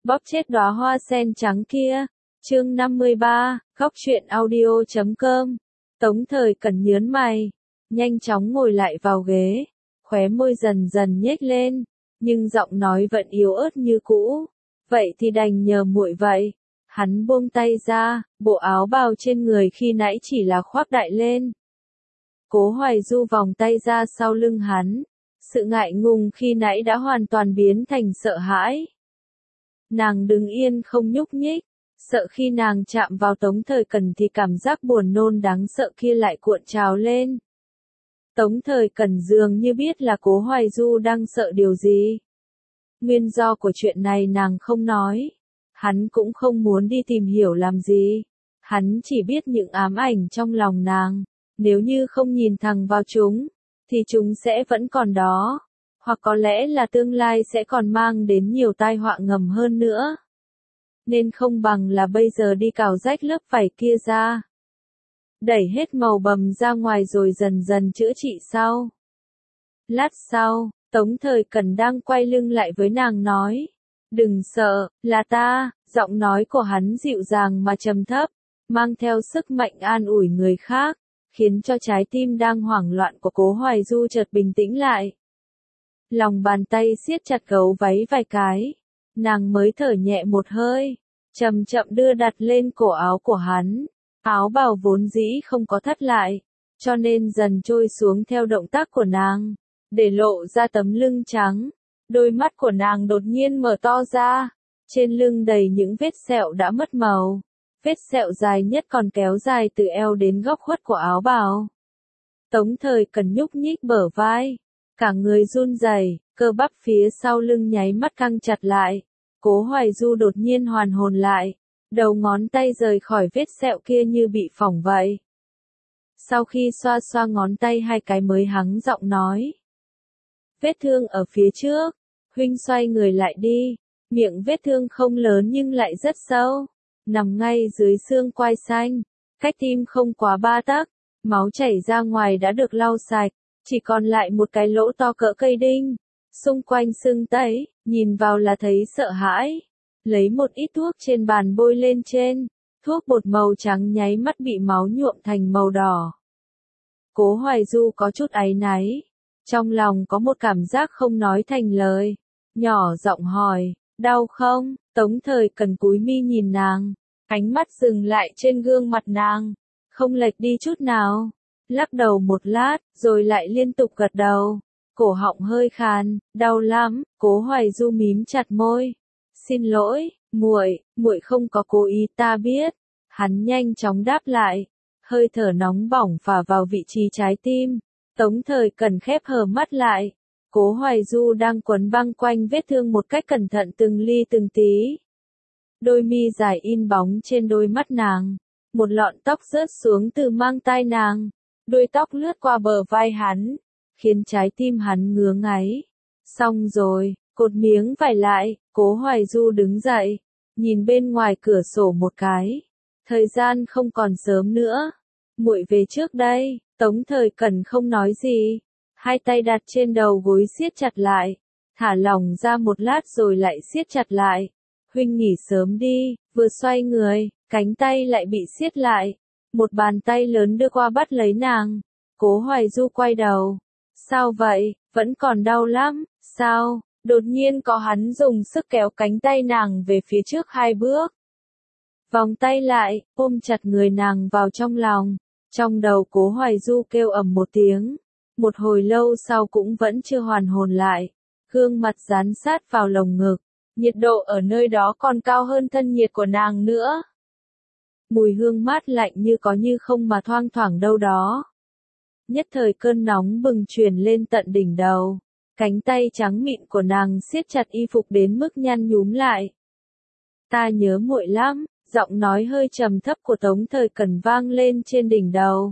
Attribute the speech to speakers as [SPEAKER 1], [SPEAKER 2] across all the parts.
[SPEAKER 1] bóp chết đóa hoa sen trắng kia. Chương 53, Góc truyện audio.com. Tống Thời Cẩn nhớn mày, nhanh chóng ngồi lại vào ghế, khóe môi dần dần nhếch lên, nhưng giọng nói vẫn yếu ớt như cũ. Vậy thì đành nhờ muội vậy. Hắn buông tay ra, bộ áo bào trên người khi nãy chỉ là khoác đại lên. Cố Hoài Du vòng tay ra sau lưng hắn, sự ngại ngùng khi nãy đã hoàn toàn biến thành sợ hãi. Nàng đứng yên không nhúc nhích, sợ khi nàng chạm vào Tống Thời Cẩn thì cảm giác buồn nôn đáng sợ kia lại cuộn trào lên. Tống Thời Cẩn dường như biết là Cố Hoài Du đang sợ điều gì. Nguyên do của chuyện này nàng không nói. Hắn cũng không muốn đi tìm hiểu làm gì. Hắn chỉ biết những ám ảnh trong lòng nàng. Nếu như không nhìn thẳng vào chúng, thì chúng sẽ vẫn còn đó. Hoặc có lẽ là tương lai sẽ còn mang đến nhiều tai họa ngầm hơn nữa. Nên không bằng là bây giờ đi cào rách lớp vải kia ra. Đẩy hết màu bầm ra ngoài rồi dần dần chữa trị sau. Lát sau, Tống Thời Cẩn đang quay lưng lại với nàng nói. Đừng sợ, là ta. Giọng nói của hắn dịu dàng mà trầm thấp, mang theo sức mạnh an ủi người khác, khiến cho trái tim đang hoảng loạn của Cố Hoài Du chợt bình tĩnh lại. Lòng bàn tay siết chặt gấu váy vài cái, nàng mới thở nhẹ một hơi, chậm chậm đưa đặt lên cổ áo của hắn. Áo bào vốn dĩ không có thắt lại, cho nên dần trôi xuống theo động tác của nàng, để lộ ra tấm lưng trắng. Đôi mắt của nàng đột nhiên mở to ra, trên lưng đầy những vết sẹo đã mất màu. Vết sẹo dài nhất còn kéo dài từ eo đến góc khuất của áo bào. Tống Thời Cẩn nhúc nhích bờ vai, cả người run rẩy, cơ bắp phía sau lưng nháy mắt căng chặt lại. Cố Hoài Du đột nhiên hoàn hồn lại, đầu ngón tay rời khỏi vết sẹo kia như bị phỏng vậy. Sau khi xoa xoa ngón tay hai cái mới hắng giọng nói. Vết thương ở phía trước, huynh xoay người lại đi. Miệng vết thương không lớn nhưng lại rất sâu, nằm ngay dưới xương quai xanh, cách tim không quá 3 tấc, máu chảy ra ngoài đã được lau sạch, chỉ còn lại một cái lỗ to cỡ cây đinh, xung quanh sưng tấy, nhìn vào là thấy sợ hãi. Lấy một ít thuốc trên bàn bôi lên trên, thuốc bột màu trắng nháy mắt bị máu nhuộm thành màu đỏ. Cố Hoài Du có chút áy náy, trong lòng có một cảm giác không nói thành lời, nhỏ giọng hỏi. Đau không? Tống Thời Cẩn cúi mi nhìn nàng, ánh mắt dừng lại trên gương mặt nàng, không lệch đi chút nào, lắc đầu một lát, rồi lại liên tục gật đầu, cổ họng hơi khàn, đau lắm. Cố Hoài Du mím chặt môi, xin lỗi, muội không có cố ý, ta biết. Hắn nhanh chóng đáp lại, hơi thở nóng bỏng phả vào vị trí trái tim. Tống Thời Cẩn khép hờ mắt lại. Cố Hoài Du đang quấn băng quanh vết thương một cách cẩn thận từng ly từng tí. Đôi mi dài in bóng trên đôi mắt nàng, một lọn tóc rớt xuống từ mang tai nàng, đuôi tóc lướt qua bờ vai hắn, khiến trái tim hắn ngứa ngáy. Xong rồi, cột miếng vải lại, Cố Hoài Du đứng dậy, nhìn bên ngoài cửa sổ một cái. Thời gian không còn sớm nữa, muội về trước đây. Tống Thời Cẩn không nói gì. Hai tay đặt trên đầu gối siết chặt lại, thả lỏng ra một lát rồi lại siết chặt lại. Huynh nghỉ sớm đi. Vừa xoay người, cánh tay lại bị siết lại. Một bàn tay lớn đưa qua bắt lấy nàng. Cố Hoài Du quay đầu. Sao vậy, vẫn còn đau lắm, sao? Đột nhiên có hắn dùng sức kéo cánh tay nàng về phía trước 2 bước. Vòng tay lại, ôm chặt người nàng vào trong lòng. Trong đầu Cố Hoài Du kêu ầm một tiếng. Một hồi lâu sau cũng vẫn chưa hoàn hồn lại, gương mặt dán sát vào lồng ngực, nhiệt độ ở nơi đó còn cao hơn thân nhiệt của nàng nữa. Mùi hương mát lạnh như có như không mà thoang thoảng đâu đó. Nhất thời cơn nóng bừng truyền lên tận đỉnh đầu, cánh tay trắng mịn của nàng siết chặt y phục đến mức nhăn nhúm lại. Ta nhớ muội lắm, giọng nói hơi trầm thấp của Tống Thời Cẩn vang lên trên đỉnh đầu.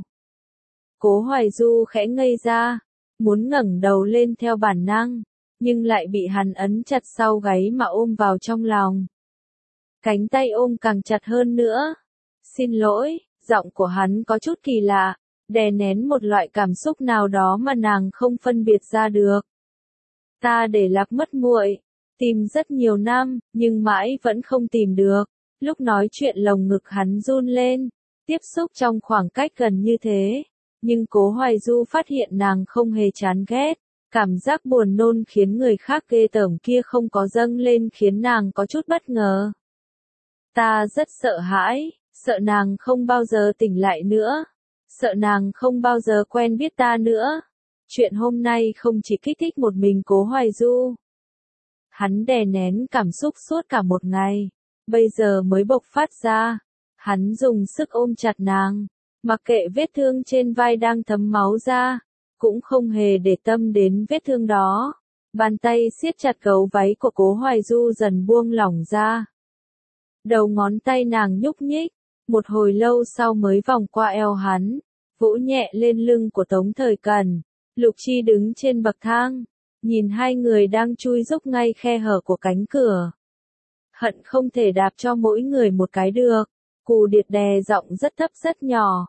[SPEAKER 1] Cố Hoài Du khẽ ngây ra, muốn ngẩng đầu lên theo bản năng, nhưng lại bị hắn ấn chặt sau gáy mà ôm vào trong lòng. Cánh tay ôm càng chặt hơn nữa. Xin lỗi, giọng của hắn có chút kỳ lạ, đè nén một loại cảm xúc nào đó mà nàng không phân biệt ra được. Ta để lạc mất muội, Tìm rất nhiều năm, nhưng mãi vẫn không tìm được. Lúc nói chuyện lồng ngực hắn run lên, tiếp xúc trong khoảng cách gần như thế. Nhưng Cố Hoài Du phát hiện nàng không hề chán ghét. Cảm giác buồn nôn khiến người khác ghê tởm kia không có dâng lên khiến nàng có chút bất ngờ. Ta rất sợ hãi, sợ nàng không bao giờ tỉnh lại nữa. Sợ nàng không bao giờ quen biết ta nữa. Chuyện hôm nay không chỉ kích thích một mình Cố Hoài Du. Hắn đè nén cảm xúc suốt cả một ngày, bây giờ mới bộc phát ra. Hắn dùng sức ôm chặt nàng, mặc kệ vết thương trên vai đang thấm máu ra, cũng không hề để tâm đến vết thương đó. Bàn tay siết chặt gấu váy của Cố Hoài Du dần buông lỏng ra. Đầu ngón tay nàng nhúc nhích, một hồi lâu sau mới vòng qua eo hắn, vỗ nhẹ lên lưng của Tống Thời Cẩn. Lục Chi đứng trên bậc thang, nhìn hai người đang chui rúc ngay khe hở của cánh cửa. Hận không thể đạp cho mỗi người một cái được. Cù Điệt đè giọng rất thấp rất nhỏ.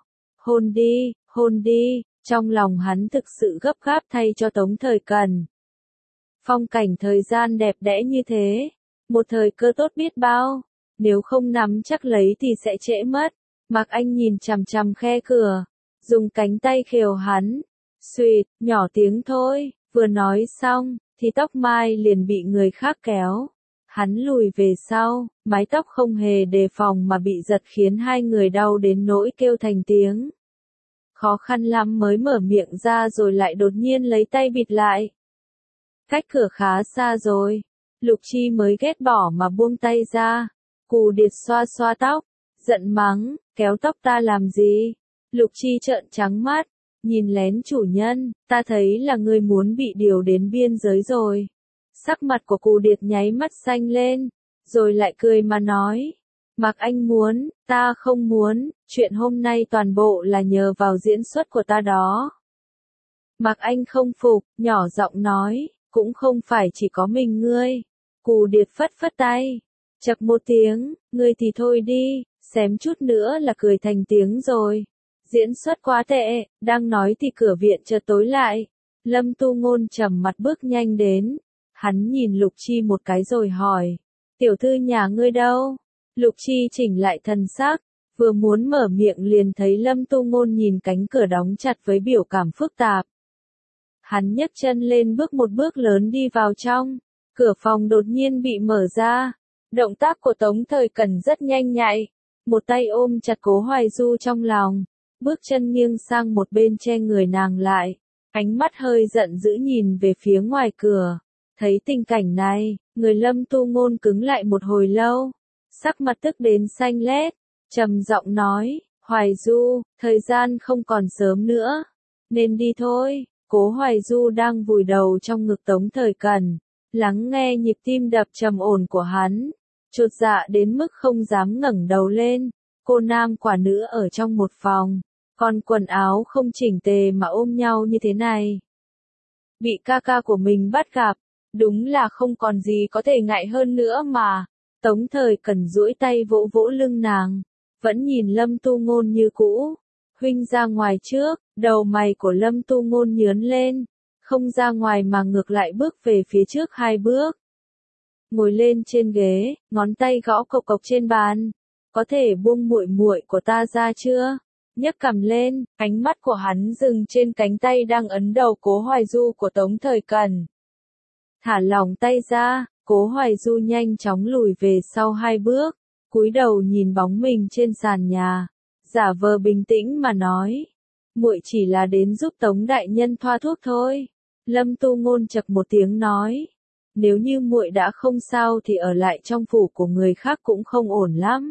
[SPEAKER 1] Hôn đi, trong lòng hắn thực sự gấp gáp thay cho Tống Thời Cẩn. Phong cảnh thời gian đẹp đẽ như thế, một thời cơ tốt biết bao, nếu không nắm chắc lấy thì sẽ trễ mất. Mạc Anh nhìn chằm chằm khe cửa, dùng cánh tay khều hắn. Xuỵt, nhỏ tiếng thôi, vừa nói xong, thì tóc mai liền bị người khác kéo. Hắn lùi về sau, mái tóc không hề đề phòng mà bị giật khiến hai người đau đến nỗi kêu thành tiếng. Khó khăn lắm mới mở miệng ra rồi lại đột nhiên lấy tay bịt lại. Cách cửa khá xa rồi, Lục Chi mới ghét bỏ mà buông tay ra. Cù Điệt xoa xoa tóc, giận mắng, kéo tóc ta làm gì? Lục Chi trợn trắng mắt, nhìn lén chủ nhân, ta thấy là ngươi muốn bị điều đến biên giới rồi. Sắc mặt của Cù Điệt nháy mắt xanh lên, rồi lại cười mà nói. Mạc Anh muốn, ta không muốn, chuyện hôm nay toàn bộ là nhờ vào diễn xuất của ta đó. Mạc Anh không phục, nhỏ giọng nói, cũng không phải chỉ có mình ngươi. Cù Điệt phất phất tay, chập một tiếng, ngươi thì thôi đi, xém chút nữa là cười thành tiếng rồi. Diễn xuất quá tệ, đang nói thì cửa viện chợt tối lại. Lâm Tu Ngôn trầm mặt bước nhanh đến. Hắn nhìn Lục Chi một cái rồi hỏi, tiểu thư nhà ngươi đâu? Lục Chi chỉnh lại thần sắc, vừa muốn mở miệng liền thấy Lâm Tu Ngôn nhìn cánh cửa đóng chặt với biểu cảm phức tạp. Hắn nhấc chân lên bước một bước lớn đi vào trong, cửa phòng đột nhiên bị mở ra. Động tác của Tống Thời Cẩn rất nhanh nhạy, một tay ôm chặt Cố Hoài Du trong lòng, bước chân nghiêng sang một bên che người nàng lại, ánh mắt hơi giận dữ nhìn về phía ngoài cửa. Thấy tình cảnh này, người Lâm Tu Ngôn cứng lại một hồi lâu, sắc mặt tức đến xanh lét, trầm giọng nói, Hoài Du, thời gian không còn sớm nữa, nên đi thôi. Cố Hoài Du đang vùi đầu trong ngực Tống Thời Cẩn, lắng nghe nhịp tim đập trầm ổn của hắn, chột dạ đến mức không dám ngẩng đầu lên. Cô nam quả nữ ở trong một phòng, còn quần áo không chỉnh tề mà ôm nhau như thế này. Bị ca ca của mình bắt gặp, đúng là không còn gì có thể ngại hơn nữa mà. Tống Thời Cẩn duỗi tay vỗ vỗ lưng nàng, vẫn nhìn Lâm Tu Ngôn như cũ. Huynh ra ngoài trước, đầu mày của Lâm Tu Ngôn nhướng lên, không ra ngoài mà ngược lại bước về phía trước 2 bước. Ngồi lên trên ghế, ngón tay gõ cộc cộc trên bàn. Có thể buông muội muội của ta ra chưa? Nhấc cằm lên, ánh mắt của hắn dừng trên cánh tay đang ấn đầu Cố Hoài Du của Tống Thời Cẩn. Thả lỏng tay ra, Cố Hoài Du nhanh chóng lùi về sau 2 bước, cúi đầu nhìn bóng mình trên sàn nhà, giả vờ bình tĩnh mà nói, muội chỉ là đến giúp Tống đại nhân thoa thuốc thôi. Lâm Tu Ngôn chậc một tiếng nói, nếu như muội đã không sao thì ở lại trong phủ của người khác cũng không ổn lắm.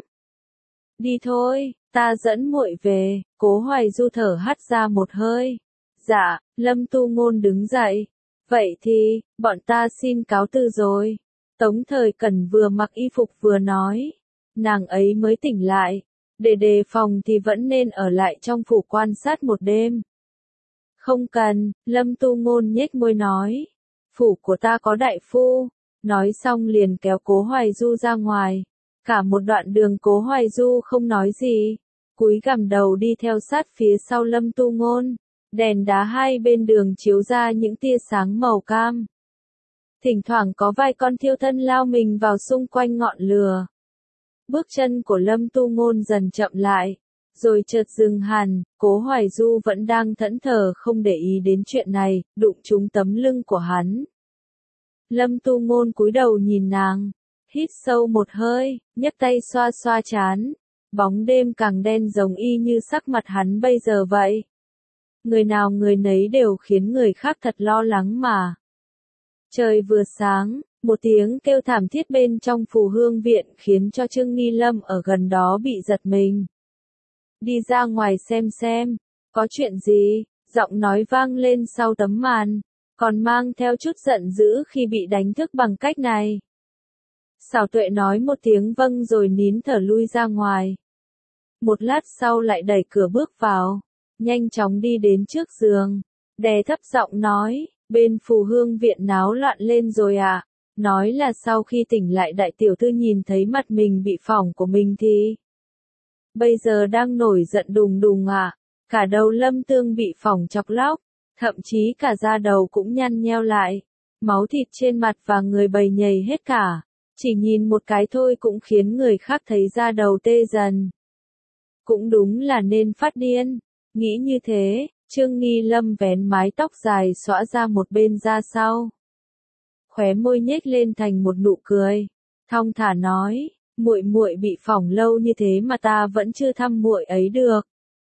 [SPEAKER 1] Đi thôi, ta dẫn muội về. Cố Hoài Du thở hắt ra một hơi. Dạ, Lâm Tu Ngôn đứng dậy. Vậy thì, bọn ta xin cáo từ rồi. Tống Thời Cẩn vừa mặc y phục vừa nói. Nàng ấy mới tỉnh lại. Để đề phòng thì vẫn nên ở lại trong phủ quan sát một đêm. Không cần, Lâm Tu Ngôn nhếch môi nói. Phủ của ta có đại phu. Nói xong liền kéo Cố Hoài Du ra ngoài. Cả một đoạn đường Cố Hoài Du không nói gì, cúi gằm đầu đi theo sát phía sau Lâm Tu Ngôn. Đèn đá hai bên đường chiếu ra những tia sáng màu cam. Thỉnh thoảng có vài con thiêu thân lao mình vào xung quanh ngọn lửa. Bước chân của Lâm Tu Ngôn dần chậm lại, rồi chợt dừng hẳn. Cố Hoài Du vẫn đang thẫn thờ không để ý đến chuyện này, đụng trúng tấm lưng của hắn. Lâm Tu Ngôn cúi đầu nhìn nàng, hít sâu một hơi, nhấc tay xoa xoa trán. Bóng đêm càng đen giống y như sắc mặt hắn bây giờ vậy. Người nào người nấy đều khiến người khác thật lo lắng mà. Trời vừa sáng, một tiếng kêu thảm thiết bên trong Phù Hương Viện khiến cho Trương Nghi Lâm ở gần đó bị giật mình. Đi ra ngoài xem, có chuyện gì, giọng nói vang lên sau tấm màn, còn mang theo chút giận dữ khi bị đánh thức bằng cách này. Xảo Tuệ nói một tiếng vâng rồi nín thở lui ra ngoài. Một lát sau lại đẩy cửa bước vào, nhanh chóng đi đến trước giường, đè thấp giọng nói, bên Phù Hương Viện náo loạn lên rồi à, nói là sau khi tỉnh lại đại tiểu thư nhìn thấy mặt mình bị phỏng của mình thì bây giờ đang nổi giận đùng đùng à, cả đầu Lâm Tương bị phỏng chọc lóc, thậm chí cả da đầu cũng nhăn nheo lại, máu thịt trên mặt và người bầy nhầy hết cả, chỉ nhìn một cái thôi cũng khiến người khác thấy da đầu tê dần. Cũng đúng là nên phát điên, nghĩ như thế, Trương Nghi Lâm vén mái tóc dài xõa ra một bên ra sau. Khóe môi nhếch lên thành một nụ cười, thong thả nói, muội muội bị phỏng lâu như thế mà ta vẫn chưa thăm muội ấy được.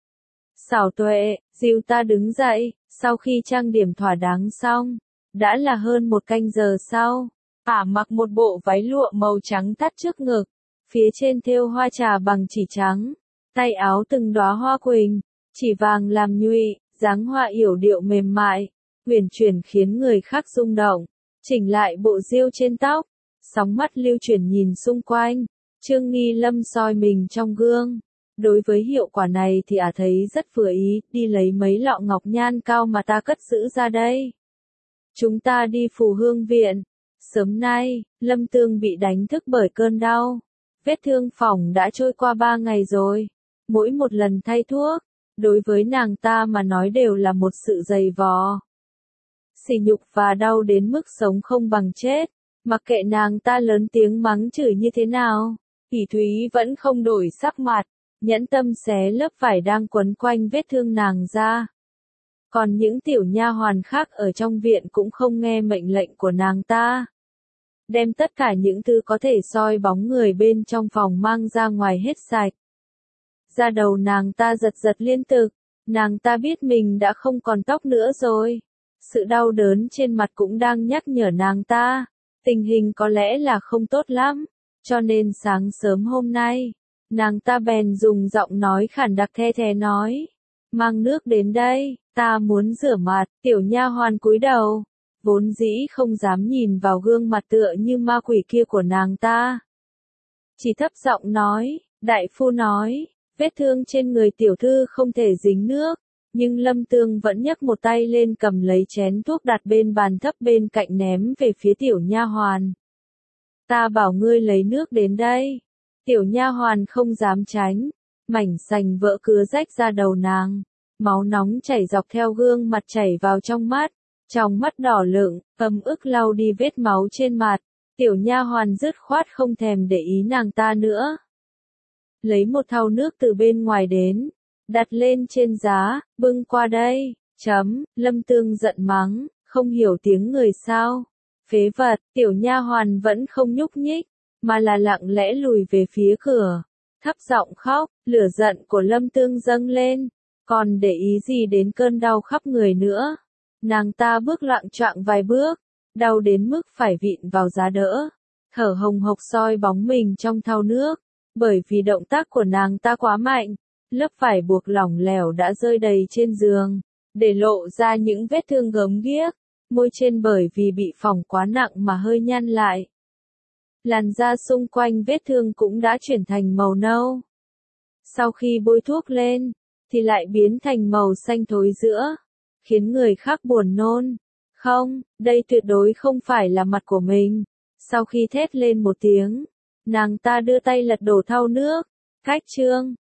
[SPEAKER 1] Xảo Tuệ, dìu ta đứng dậy, sau khi trang điểm thỏa đáng xong, đã là hơn một canh giờ sau, ả mặc một bộ váy lụa màu trắng thắt trước ngực, phía trên thêu hoa trà bằng chỉ trắng, tay áo từng đóa hoa quỳnh, chỉ vàng làm nhụy, dáng hoa yểu điệu mềm mại, huyền chuyển khiến người khác rung động, chỉnh lại bộ diêu trên tóc, sóng mắt lưu chuyển nhìn xung quanh, Trương Nghi Lâm soi mình trong gương. Đối với hiệu quả này thì ả thấy rất vừa ý, đi lấy mấy lọ ngọc nhan cao mà ta cất giữ ra đây. Chúng ta đi Phù Hương Viện. Sớm nay, Lâm Tương bị đánh thức bởi cơn đau. Vết thương phỏng đã trôi qua 3 ngày rồi. Mỗi một lần thay thuốc, đối với nàng ta mà nói đều là một sự dày vò. Sỉ nhục và đau đến mức sống không bằng chết. Mặc kệ nàng ta lớn tiếng mắng chửi như thế nào, Phỉ Thúy vẫn không đổi sắc mặt. Nhẫn tâm xé lớp vải đang quấn quanh vết thương nàng ra. Còn những tiểu nha hoàn khác ở trong viện cũng không nghe mệnh lệnh của nàng ta. Đem tất cả những thứ có thể soi bóng người bên trong phòng mang ra ngoài hết sạch. Da đầu nàng ta giật giật liên tục, nàng ta biết mình đã không còn tóc nữa rồi. Sự đau đớn trên mặt cũng đang nhắc nhở nàng ta, tình hình có lẽ là không tốt lắm, cho nên sáng sớm hôm nay, nàng ta bèn dùng giọng nói khản đặc the thé nói, mang nước đến đây, ta muốn rửa mặt. Tiểu nha hoàn cúi đầu, vốn dĩ không dám nhìn vào gương mặt tựa như ma quỷ kia của nàng ta. Chỉ thấp giọng nói, đại phu nói, vết thương trên người tiểu thư không thể dính nước, nhưng Lâm Tương vẫn nhấc một tay lên cầm lấy chén thuốc đặt bên bàn thấp bên cạnh ném về phía tiểu nha hoàn. Ta bảo ngươi lấy nước đến đây. Tiểu nha hoàn không dám tránh, mảnh sành vỡ cứa rách ra đầu nàng, máu nóng chảy dọc theo gương mặt chảy vào trong mắt đỏ lựng, ấm ức lau đi vết máu trên mặt, tiểu nha hoàn dứt khoát không thèm để ý nàng ta nữa. Lấy một thau nước từ bên ngoài đến, đặt lên trên giá, bưng qua đây, Lâm Tương giận mắng, không hiểu tiếng người sao, phế vật, tiểu nha hoàn vẫn không nhúc nhích, mà là lặng lẽ lùi về phía cửa, thấp giọng khóc, lửa giận của Lâm Tương dâng lên, còn để ý gì đến cơn đau khắp người nữa. Nàng ta bước loạng choạng vài bước, đau đến mức phải vịn vào giá đỡ, thở hồng hộc soi bóng mình trong thau nước, bởi vì động tác của nàng ta quá mạnh, lớp vải buộc lỏng lẻo đã rơi đầy trên giường, để lộ ra những vết thương gớm ghiếc, môi trên bởi vì bị phỏng quá nặng mà hơi nhăn lại. Làn da xung quanh vết thương cũng đã chuyển thành màu nâu. Sau khi bôi thuốc lên, thì lại biến thành màu xanh thối giữa, khiến người khác buồn nôn. Không, đây tuyệt đối không phải là mặt của mình. Sau khi thét lên một tiếng, nàng ta đưa tay lật đổ thau nước. Cách chương